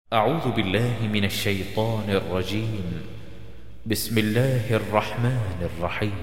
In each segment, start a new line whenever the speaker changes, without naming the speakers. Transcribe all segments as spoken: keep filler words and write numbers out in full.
أعوذ بالله من الشيطان الرجيم. بسم الله الرحمن الرحيم.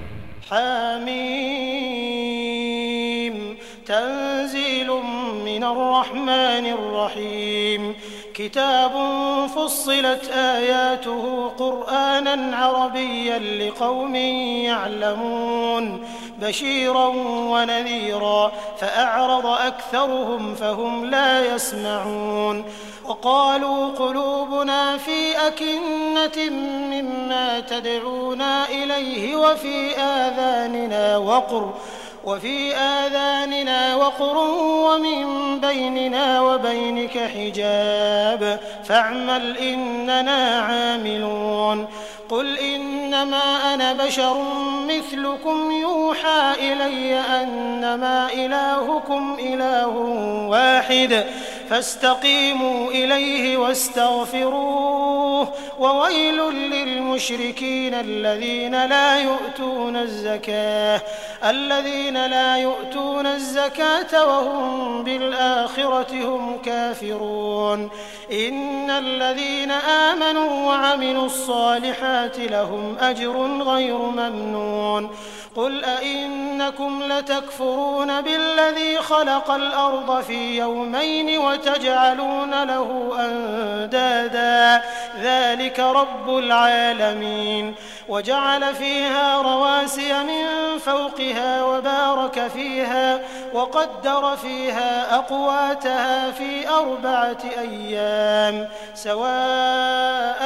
حميم تنزيل من الرحمن الرحيم. كتاب فصلت آياته قرآنا عربيا لقوم يعلمون بشيرا ونذيرا فأعرض أكثرهم فهم لا يسمعون. وقالوا قلوبنا في أكنة مما تدعونا إليه وفي آذاننا وقر وفي آذاننا وقر ومن بيننا وبينك حجاب فاعمل إننا عاملون. قل إنما أنا بشر مثلكم يوحى إلي أنما إلهكم إله واحد فاستقيموا إليه واستغفروه وويل للمشركين الذين لا يؤتون الزكاة الذين لا يؤتون الزكاة وهم بالآخرة هم كافرون. إن الذين آمنوا وعملوا الصالحات لهم أجر غير ممنون. قل أئنكم لتكفرون بالذي خلق الأرض في يومين وتجعلون له أندادا ذلك رب العالمين. وجعل فيها رواسي من فوقها وبارك فيها وقدر فيها أقواتها في أربعة أيام سواء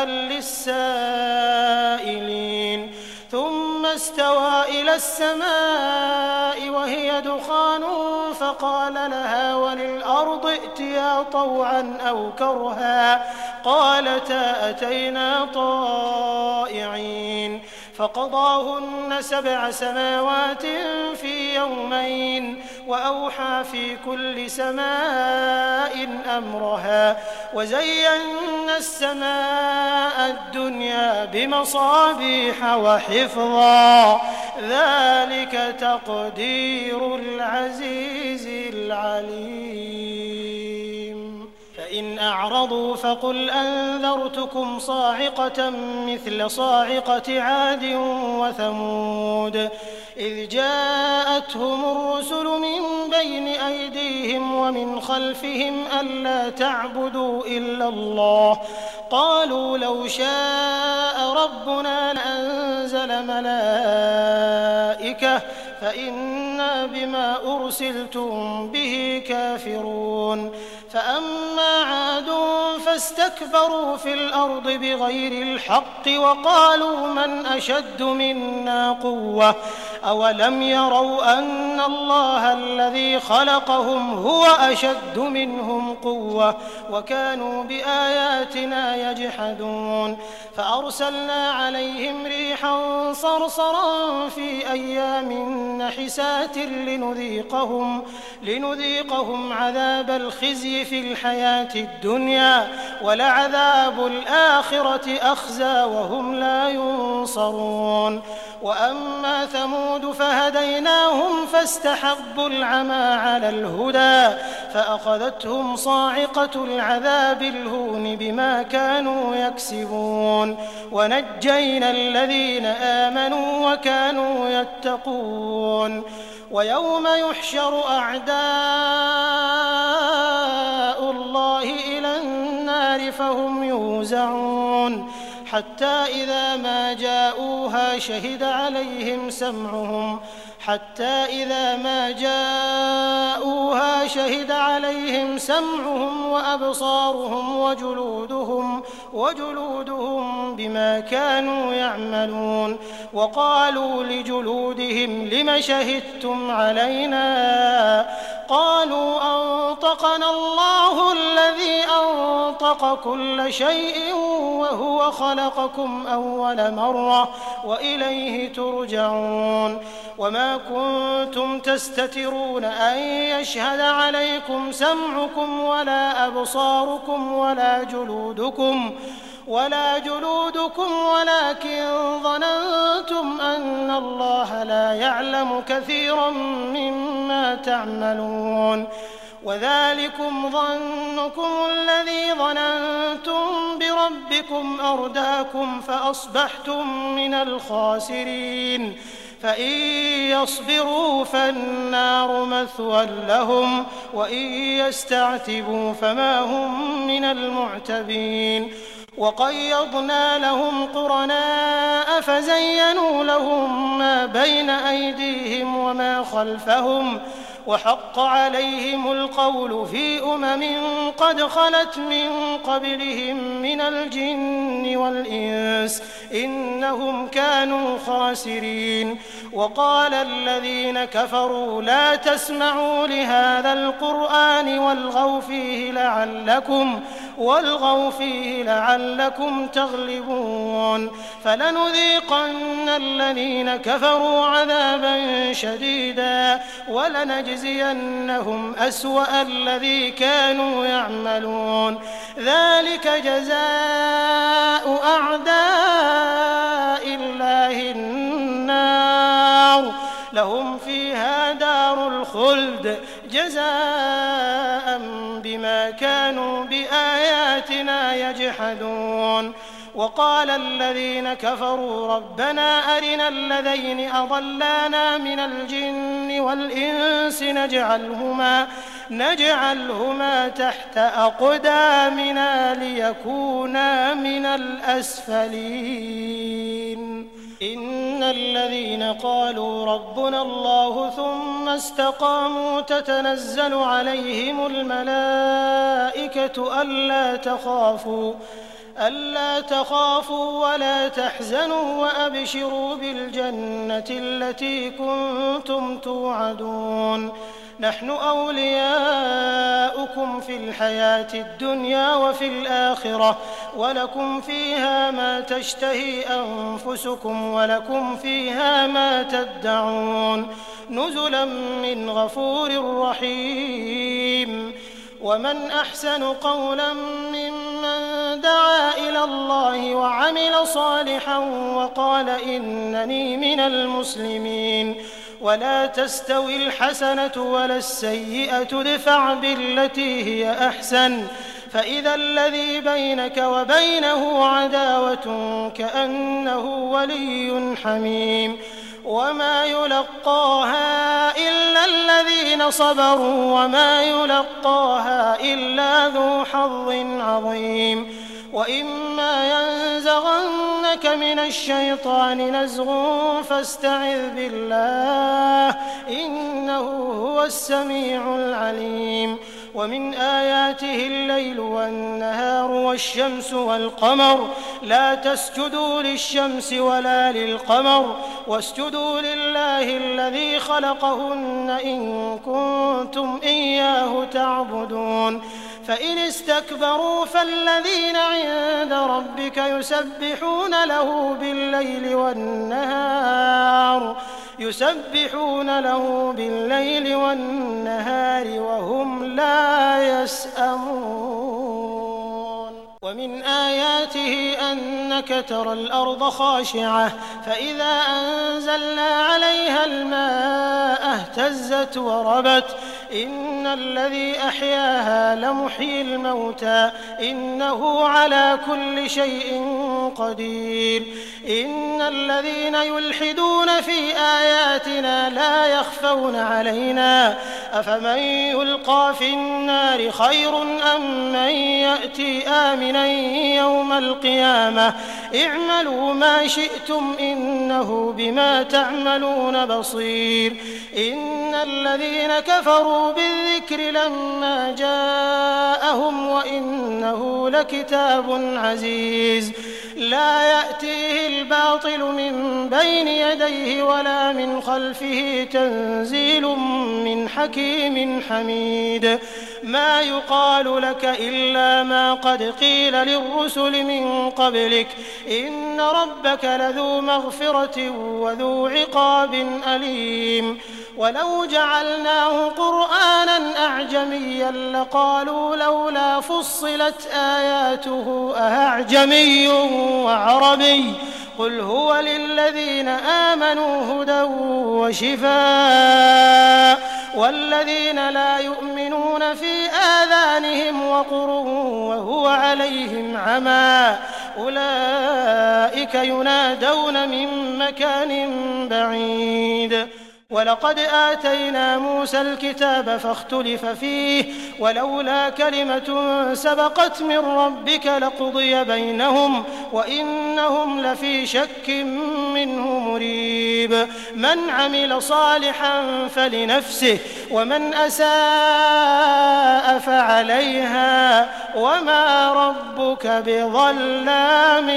للسائلين. ثم استوى إلى السماء وهي دخان فقال لها وللأرض ائتيا طوعا أو كرها قالتا أتينا طائعين. فقضاهن سبع سماوات في يومين وأوحى في كل سماء أمرها وزينا السماء الدنيا بمصابيح وحفظا ذلك تقدير العزيز العليم. فإن أعرضوا فقل أنذرتكم صاعقة مثل صاعقة عاد وثمود إذ جاءتهم الرسل من بين أيديهم ومن خلفهم ألا تعبدوا إلا الله قالوا لو شاء ربنا لأنزل ملائكة فإنا بما أرسلتم به كافرون. فأما عاد فاستكبروا في الأرض بغير الحق وقالوا من أشد منا قوة أولم يروا أن الله الذي خلقهم هو أشد منهم قوة وكانوا بآياتنا يجحدون. فأرسلنا عليهم ريحا صرصرا في أيام نحسات لنذيقهم, لنذيقهم عذاب الخزي في الحياة الدنيا ولعذاب الآخرة أخزى وهم لا ينصرون. وأما ثمود فهديناهم فاستحبوا العمى على الهدى فأخذتهم صاعقة العذاب الهون بما كانوا يكسبون. ونجينا الذين آمنوا وكانوا يتقون. ويوم يحشر أعداء الله إلى النار فهم يوزعون حتى إذا ما جاءوها شهد عليهم سمعهم حتى إذا ما جاءوها شهد عليهم سمعهم وأبصارهم وجلودهم وجلودهم بما كانوا يعملون. وقالوا لجلودهم لم شهدتم علينا قالوا أنطقنا الله الذي أنطق كل شيء وهو خلقكم أول مرة وإليه ترجعون. وما كنتم تستترون أن يشهد عليكم سمعكم ولا أبصاركم ولا جلودكم ولا جلودكم ولكن ظننتم أن الله لا يعلم كثيرا مما تعملون. وذلكم ظنكم الذي ظننتم بربكم أرداكم فأصبحتم من الخاسرين فإن يصبروا فالنار مثوى لهم وإن يستعتبوا فما هم من المعتبين وقيضنا لهم قرناء فزينوا لهم ما بين أيديهم وما خلفهم وحق عليهم القول في أمم قد خلت من قبلهم من الجن والإنس إنهم كانوا خاسرين وقال الذين كفروا لا تسمعوا لهذا القرآن والغوا فيه لعلكم والغوا فيه لعلكم تغلبون فلنذيقن الذين كفروا عذابا شديدا ولنجزينهم أسوأ الذي كانوا يعملون ذلك جزاء أعداء الله النار لهم فيها دار الخلد جزاء بما كانوا بآياتنا يجحدون وقال الذين كفروا ربنا أرنا الذين أضلانا من الجن والإنس نجعلهما, نجعلهما تحت أقدامنا ليكونا من الأسفلين إن الذين قالوا ربنا الله ثم استقاموا تتنزل عليهم الملائكة ألا تخافوا ألا تخافوا ولا تحزنوا وأبشروا بالجنة التي كنتم توعدون نحن أولياؤكم في الحياة الدنيا وفي الآخرة ولكم فيها ما تشتهي أنفسكم ولكم فيها ما تدعون نزلا من غفور رحيم ومن أحسن قولا ممن دعا إلى الله وعمل صالحا وقال إنني من المسلمين ولا تستوي الحسنة ولا السيئة ادفع بالتي هي أحسن فإذا الذي بينك وبينه عداوة كأنه ولي حميم وما يلقاها إلا الذين صبروا وما يلقاها إلا ذو حظ عظيم وإما ينزغنك من الشيطان نزغ فاستعذ بالله إنه هو السميع العليم ومن آياته الليل والنهار والشمس والقمر لا تسجدوا للشمس ولا للقمر واسجدوا لله الذي خلقهن إن كنتم إياه تعبدون فإن استكبروا فالذين عند ربك يسبحون له بالليل والنهار يسبحون له بالليل والنهار وهم لا يسأمون ومن آياته أنك ترى الأرض خاشعة فإذا أنزلنا عليها الماء اهتزت وربت إن الذي أحياها لمحيي الموتى إنه على كل شيء قدير إن الذين يلحدون في آياتنا لا يخفون علينا أفمن يلقى في النار خير أم من يأتي آمنا يوم القيامة اعملوا ما شئتم إنه بما تعملون بصير إن الذين كفروا بالذكر لما جاءهم وإنه لكتاب عزيز لا يأتيه الباطل من بين يديه ولا من خلفه تنزيل من حكيم حميد ما يقال لك إلا ما قد قيل للرسل من قبلك إن ربك لذو مغفرة وذو عقاب أليم ولو جعلناه قرآنا أعجميا لقالوا لولا فصلت آياته أأعجمي وعربي قل هو للذين آمنوا هدى وشفاء والذين لا يؤمنون في آذانهم وقر وهو عليهم عمى أولئك ينادون من مكان بعيد ولقد آتينا موسى الكتاب فاختلف فيه ولولا كلمة سبقت من ربك لقضي بينهم وإنهم لفي شك منه مريب من عمل صالحا فلنفسه ومن أساء فعليها وما ربك بظلام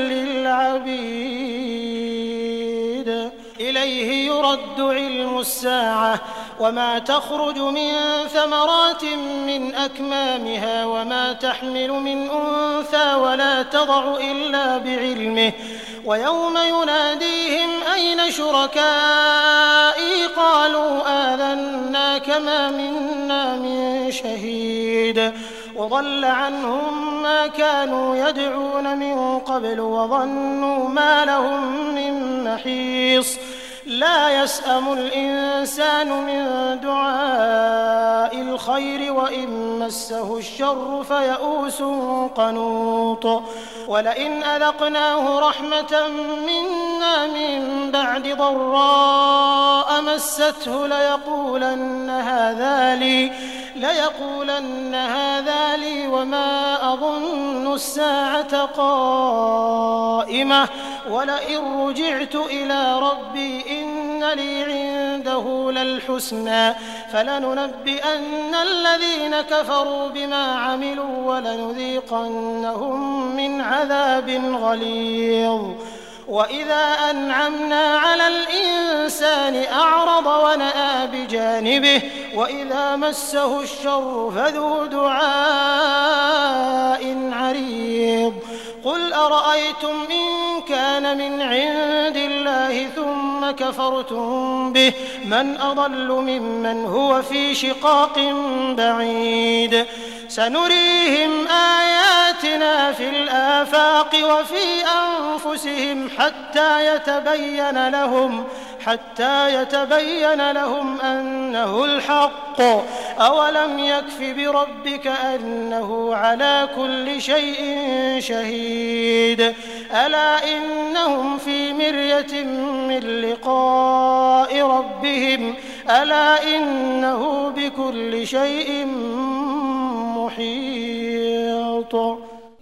للعبيد إليه يرد علم الساعة وما تخرج من ثمرات من أكمامها وما تحمل من أنثى ولا تضع إلا بعلمه ويوم يناديهم أين شركائي قالوا آذناك ما منا من شهيد وضل عنهم ما كانوا يدعون من قبل وظنوا ما لهم من محيص لا يسأم الإنسان من دعاء الخير وإن مسه الشر فيئوس قنوط ولئن أذقناه رحمة منا من بعد ضراء مسته ليقولن هذا لي ليقولن هذا لي وما أظن الساعة قائمة ولئن رجعت إلى ربي إن لي عنده للحسنى فلننبئن الذين كفروا بما عملوا ولنذيقنهم من عذاب غليظ وإذا أنعمنا على الإنسان أعرض ونأى بجانبه وإذا مسه الشر فذو دعاء عريض قل أرأيتم إن كان من عند الله ثم كفرتم به من أضل ممن هو في شقاق بعيد سنريهم آياتنا في الآفاق وفي أنفسهم حتى يتبين لهم حتى يتبين لهم أنه الحق أولم يكف بربك أنه على كل شيء شهيد ألا إنهم في مرية من لقاء ربهم ألا إنه بكل شيء محيط